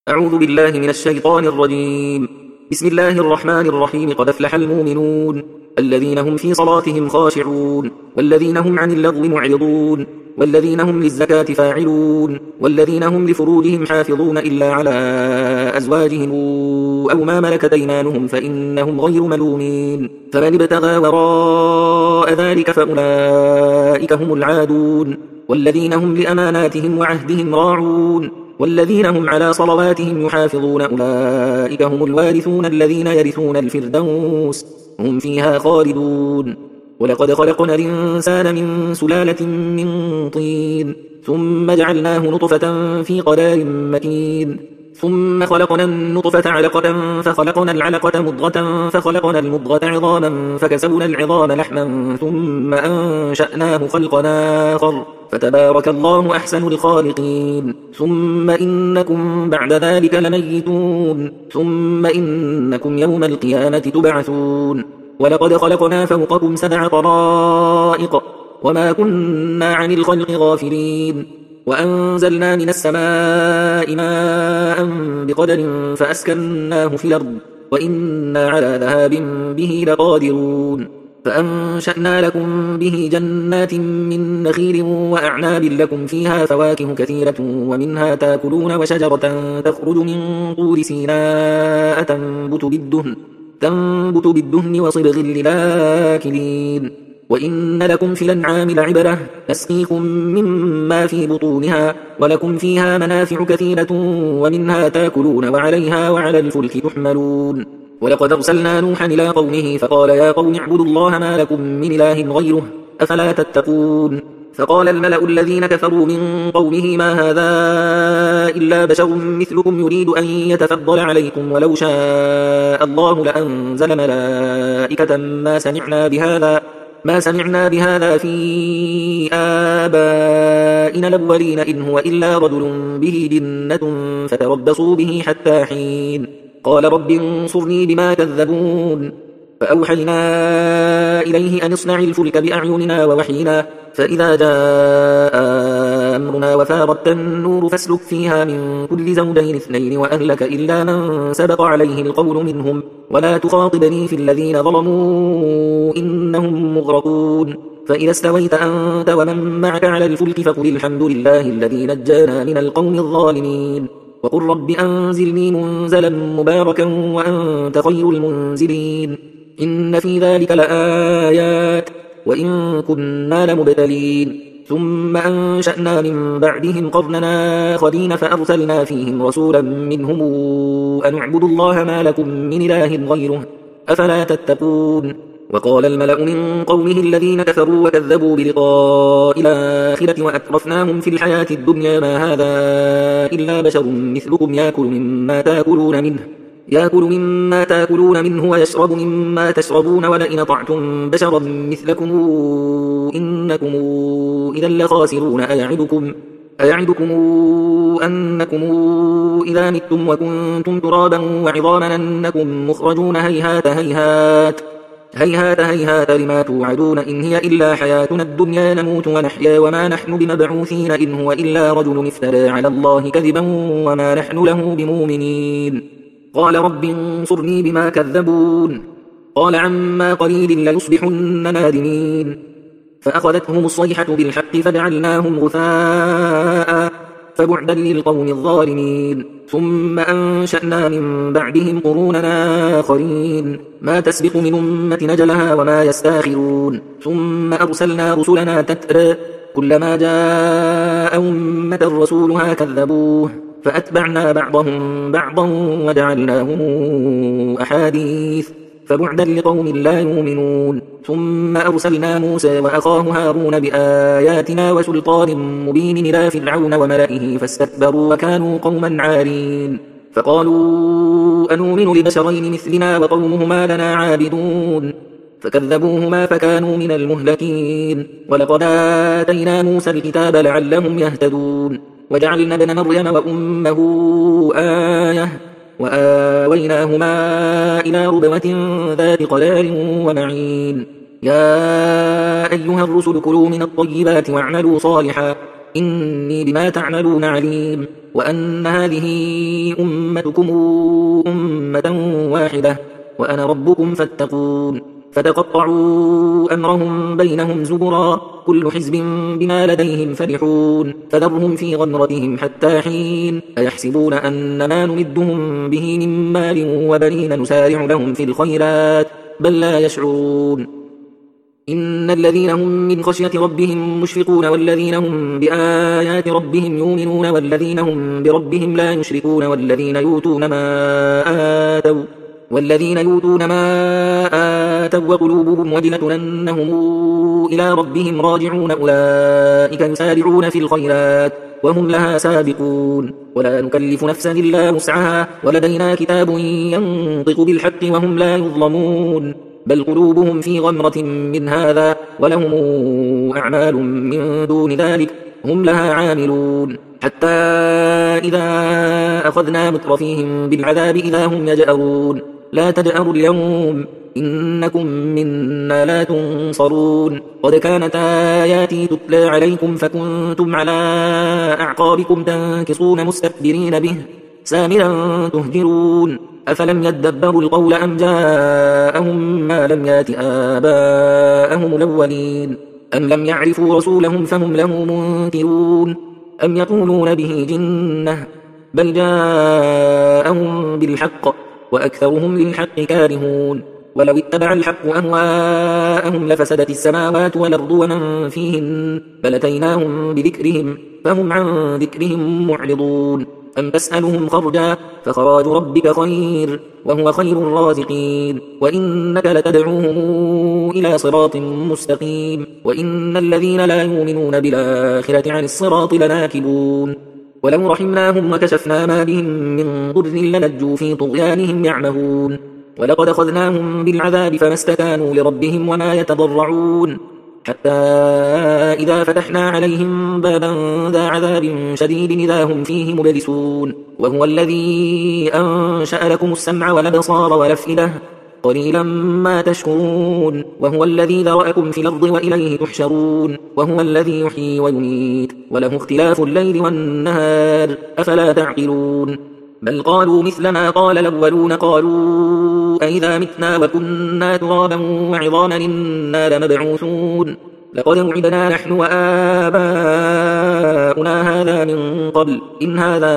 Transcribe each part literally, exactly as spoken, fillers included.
أعوذ بالله من الشيطان الرجيم. بسم الله الرحمن الرحيم. قد أفلح المؤمنون الذين هم في صلاتهم خاشعون والذين هم عن اللغو معرضون والذين هم للزكاة فاعلون والذين هم لفروجهم حافظون إلا على أزواجهم أو ما ملكت أيمانهم فإنهم غير ملومين. فمن ابتغى وراء ذلك فأولئك هم العادون والذين هم لأماناتهم وعهدهم راعون والذين هم على صلواتهم يحافظون أولئك هم الوارثون الذين يرثون الفردوس هم فيها خالدون. ولقد خلقنا الإنسان من سلالة من طين ثم جعلناه نطفة في قرار مكين ثم خلقنا النطفة علقة فخلقنا العلقة مضغة فخلقنا المضغة عظاما فكسونا العظام لحما ثم أنشأناه خلقا آخر فتبارك الله أحسن الخالقين. ثم إنكم بعد ذلك لميتون ثم إنكم يوم القيامة تبعثون. ولقد خلقنا فوقكم سبع طرائق وما كنا عن الخلق غافلين وأنزلنا من السماء ماء بقدر فأسكناه في الأرض وإنا على ذهاب به لقادرون. فأنشأنا لكم به جنات من نخيل وأعناب لكم فيها فواكه كثيرة ومنها تاكلون وشجرة تخرج من طور سيناء تنبت بالدهن, تنبت بالدهن وصبغ للآكلين. وإن لكم في الأنعام لعبرة نسقيكم مما في بطونها ولكم فيها منافع كثيرة ومنها تاكلون وعليها وعلى الفلك تحملون. ولقد أرسلنا نوحا إلى قومه فقال يا قوم اعبدوا الله ما لكم من إله غيره أفلا تتقون. فقال الملأ الذين كفروا من قومه ما هذا إلا بشر مثلكم يريد أن يتفضل عليكم ولو شاء الله لأنزل ملائكة ما سمعنا بهذا ما سمعنا بهذا في آبائنا الأولين إن هو إلا رجل به جنة فتربصوا به حتى حين. قال رب انصرني بما كذبون. فأوحينا إليه أن اصنع الفلك بأعيننا ووحينا فإذا جاء أمرنا وفارت النور فاسلك فيها من كل زوجين اثنين وأهلك إلا من سبق عليه القول منهم ولا تخاطبني في الذين ظلموا إنهم مغرقون. فإذا استويت أنت ومن معك على الفلك فقل الحمد لله الذي نجانا من القوم الظالمين وقل رب أنزلني منزلا مباركا وأنت خير المنزلين. إن في ذلك لآيات وإن كنا لمبتلين. ثم أنشأنا من بعدهم قرننا آخرين فأرسلنا فيهم رسولا منهم أن اعبدوا الله ما لكم من إله غيره أفلا تتقون. وقال الملأ من قومه الذين كفروا وكذبوا بلقاء الآخرة وأترفناهم في الحياة الدنيا ما هذا إلا بشر مثلكم يأكل مما تأكلون منه يأكل مما تأكلون منه ويشرب مما تشربون ولئن أطعتم بشرا مثلكم إنكم إذا لخاسرون. أيعدكم أيعدكم أنكم إذا متم وكنتم ترابا وعظاما أنكم مخرجون هيهات هيهات هيهات هيهات لما توعدون إن هي إلا حياتنا الدنيا نموت ونحيا وما نحن بمبعوثين إن هو إلا رجل افترى على الله كذبا وما نحن له بمؤمنين. قال رب انصرني بما كذبون. قال عما قليل ليصبحن نادمين. فأخذتهم الصيحة بالحق فجعلناهم غثاء فبعدا للقوم الظالمين. ثم أنشأنا من بعدهم قروننا آخرين ما تسبق من أمة نجلها وما يستاخرون. ثم أرسلنا رسلنا تترى كلما جاء أمة رسولها كذبوه فأتبعنا بعضهم بعضا وجعلناهم أحاديث فبعدا لقوم لا يؤمنون. ثم أرسلنا موسى وأخاه هارون بآياتنا وسلطان مبين إلى فرعون وملئه فاستكبروا وكانوا قوما عارين. فقالوا أنؤمن لبشرين مثلنا وقومهما لنا عابدون فكذبوهما فكانوا من المهلكين. ولقد آتينا موسى الكتاب لعلهم يهتدون وجعلنا ابن مريم وأمه آية وآويناهما إلى ربوة ذات قرار ومعين. يا أيها الرسل كلوا من الطيبات واعملوا صالحا إني بما تعملون عليم وأن هذه أمتكم أمة واحدة وأنا ربكم فاتقون فتقطعوا أمرهم بينهم زبرا كل حزب بما لديهم فرحون فذرهم في غمرتهم حتى حين أيحسبون أن ما نمدهم به من مال وبنين نسارع لهم في الخيرات بل لا يشعرون إن الذين هم من خشية ربهم مشفقون والذين هم بآيات ربهم يؤمنون والذين هم بربهم لا يشركون والذين يؤتون ما آتوا والذين يؤتون ما آتوا وقلوبهم وجلة أنهم إلى ربهم راجعون أولئك يسارعون في الخيرات وهم لها سابقون ولا نكلف نفسا إلا وسعها ولدينا كتاب ينطق بالحق وهم لا يظلمون بل قلوبهم في غمرة من هذا ولهم أعمال من دون ذلك هم لها عاملون حتى إذا أخذنا مترفيهم بالعذاب إذا هم يجأرون لا تجأروا اليوم إنكم منا لا تنصرون قد كانت آياتي تتلى عليكم فكنتم على أعقابكم تنكصون مستكبرين به سامرا تهجرون أفلم يدبروا القول أم جاءهم ما لم يات آباءهم الأولين أم لم يعرفوا رسولهم فهم له منكرون أم يقولون به جنة بل جاءهم بالحق وأكثرهم للحق كارهون ولو اتبع الحق أهواءهم لفسدت السماوات والأرض ومن فيهن بل أتيناهم بذكرهم فهم عن ذكرهم معرضون أم تسألهم خرجا فخراج ربك خير وهو خير الرازقين وإنك لتدعوهم إلى صراط مستقيم وإن الذين لا يؤمنون بالآخرة عن الصراط لناكبون ولو رحمناهم وكشفنا ما بهم من ضر لنجوا في طغيانهم يعمهون ولقد أخذناهم بالعذاب فما استكانوا لربهم وما يتضرعون حتى إذا فتحنا عليهم بابا ذا عذاب شديد إذا هم فيه مبلسون وهو الذي أنشأ لكم السمع والأبصار والأفئدة قليلا ما تشكرون وهو الذي ذرأكم في الأرض وإليه تحشرون وهو الذي يحيي ويميت وله اختلاف الليل والنهار أفلا تعقلون بل قالوا مثل ما قال الأولون قالوا أئذا متنا وكنا ترابا وعظاما إنا لمبعوثون لقد وعدنا نحن وآباؤنا هذا من قبل إن هذا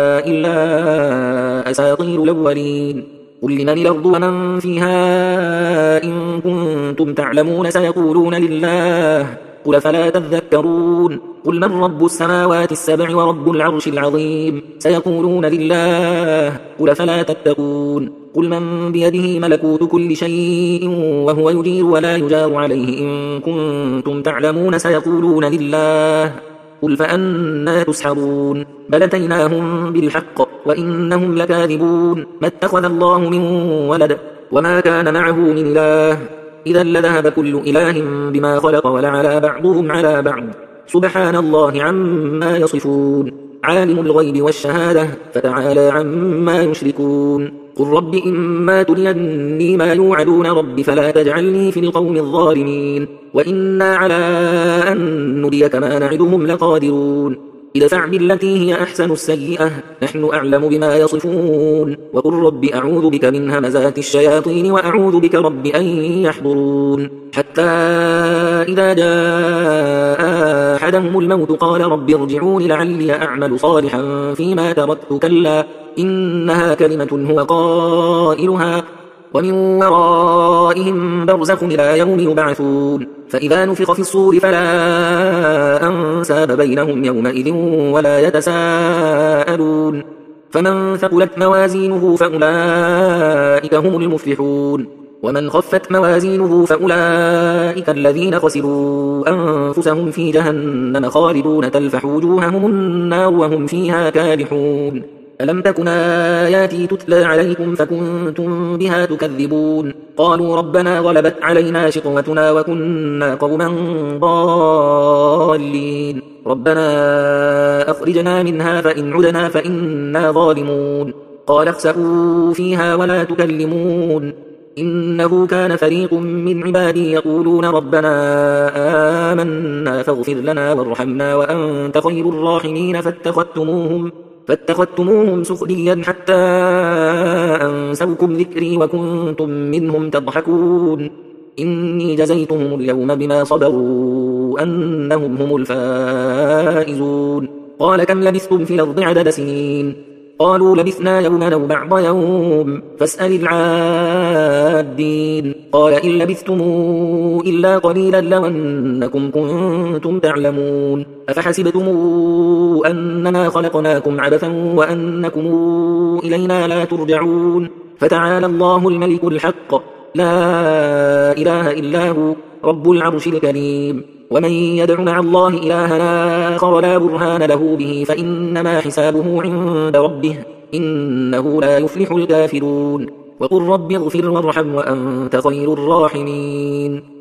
إلا أساطير الأولين قل لمن الأرض ومن فيها إن كنتم تعلمون سيقولون لله قل فلا تذكرون قل من رب السماوات السبع ورب العرش العظيم سيقولون لله قل فلا تتقون قل من بيده ملكوت كل شيء وهو يجير ولا يجار عليه إن كنتم تعلمون سيقولون لله قل فأنا تسحرون بل أتيناهم بالحق وإنهم لكاذبون ما اتخذ الله من ولد وما كان معه من إله إذا لذهب كل إله بما خلق ولعلى بعضهم على بعض سبحان الله عما يصفون عالم الغيب والشهادة فتعالى عما يشركون قل رب إما تريني ما يوعدون رب فلا تجعلني في القوم الظالمين وإنا على أن نريك ما نعدهم لقادرون ادفع بالتي هي أحسن السيئة نحن أعلم بما يصفون وقل رب أعوذ بك من همزات الشياطين وأعوذ بك رب أن يحضرون حتى إذا جاء أحدهم الموت قال رب ارجعون لعلي أعمل صالحا فيما تركت كلا إنها كلمة هو قائلها ومن ورائهم برزخ إلى يوم يبعثون فإذا نفخ في الصور فلا أنساب بينهم يومئذ ولا يتساءلون فمن ثقلت موازينه فأولئك هم المفلحون ومن خفت موازينه فأولئك الذين خسروا أنفسهم في جهنم خالدون تلفح وجوههم النار وهم فيها كالحون ألم تكن آياتي تتلى عليكم فكنتم بها تكذبون قالوا ربنا غلبت علينا شقوتنا وكنا قوما ضالين ربنا أخرجنا منها فإن عدنا فإنا ظالمون قال اخسئوا فيها ولا تكلمون إنه كان فريق من عبادي يقولون ربنا آمنا فاغفر لنا وارحمنا وأنت خير الراحمين فاتخذتموهم, فاتخذتموهم سخريا حتى أنسوكم ذكري وكنتم منهم تضحكون إني جزيتهم اليوم بما صبروا أنهم هم الفائزون قال كم لبثتم في الأرض عدد سنين قالوا لبثنا يوما أو بعض يوم فاسأل العادين قال إن لبثتم إلا قليلا لو أنكم كنتم تعلمون أفحسبتم أنما خلقناكم عبثا وأنكم إلينا لا ترجعون فتعالى الله الملك الحق لا إله إلا هو رب العرش الكريم ومن يدع مع الله إلها آخر لا برهان له به فإنما حسابه عند ربه إنه لا يفلح الكافرون وقل رب اغفر وارحم وأنت خير الراحمين